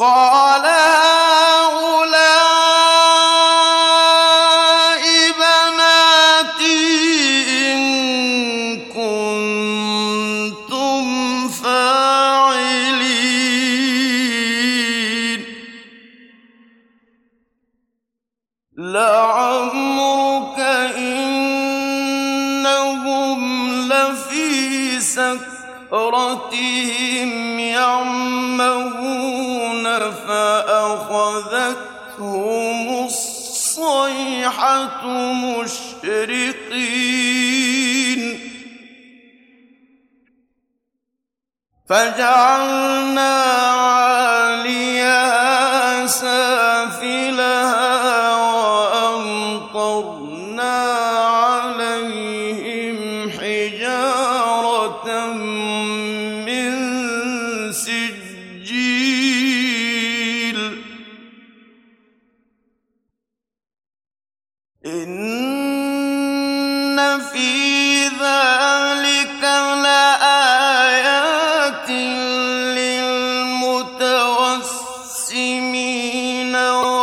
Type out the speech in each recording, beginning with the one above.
قال هؤلاء بناتي إن كنتم فاعلين لعمرك إنهم لفي سكرتهم يعمهون فأخذتهم الصيحة مشرقين فجعلنا عاليها سافلها وأمطرنا عليهم حجارة من سجيل إن في ذلك لآيات للمتوسمين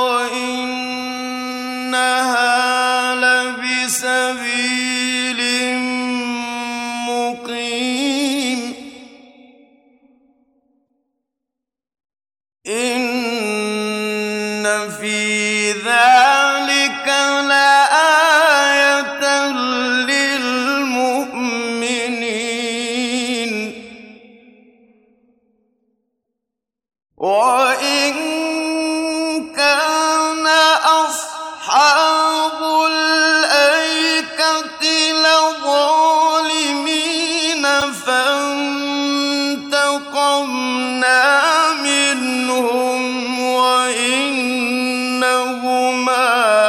وإنها لبسبيل مقيم إن في ذلك لآية للمؤمنين وإن كان أصحاب الأيكة لظالمين فانتقمنا منهم وإنهما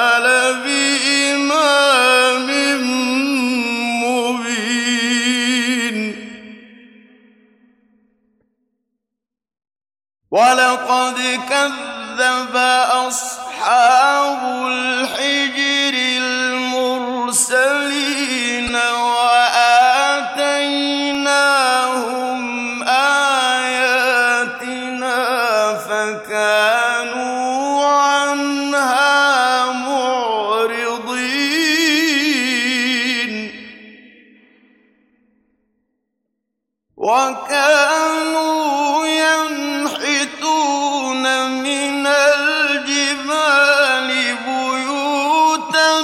لبإمام مبين ولقد كذب أصحاب الحجر المرسلين وآتيناهم آياتنا فكانوا عنها معرضين وكانوا ينحتون من الجبال بيوتا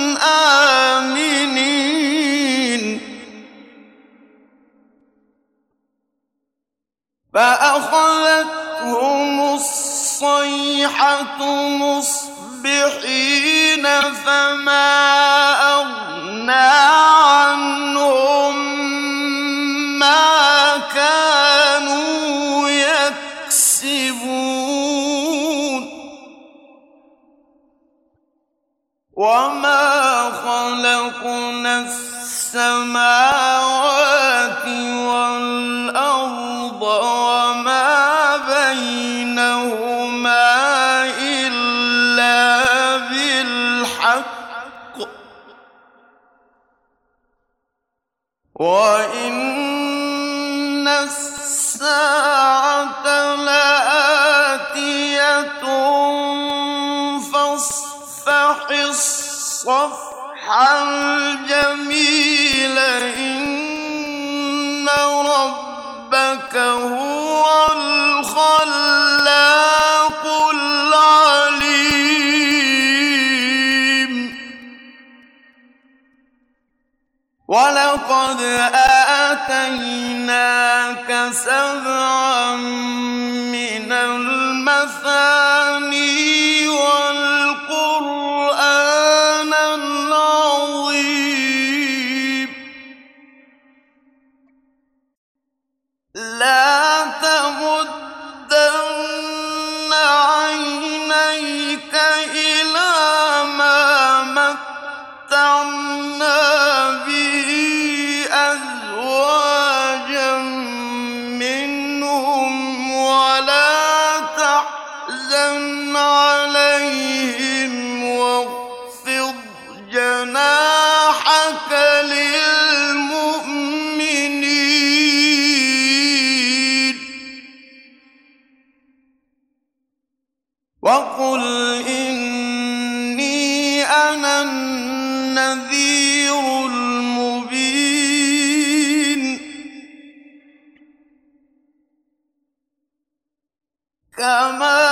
آمنين فأخذتهم الصيحة مصبحين فما أغنى عنهم ما كانوا يكسبون وما خلقنا السماوات والأرض وما بينهما إلا بالحق وإن الساعة لآتية فاصفح الصفح الجميل إن ربك هو الخلاق العليم ولقد آتيناك سبعا من المثاني والقرآن العظيم لا تمدن عينيك إلى ما متعنا به أزواجا منهم ولا تحزن عليهم واخفض جناحك للمؤمنين وقل إني أنا النذير المبين كما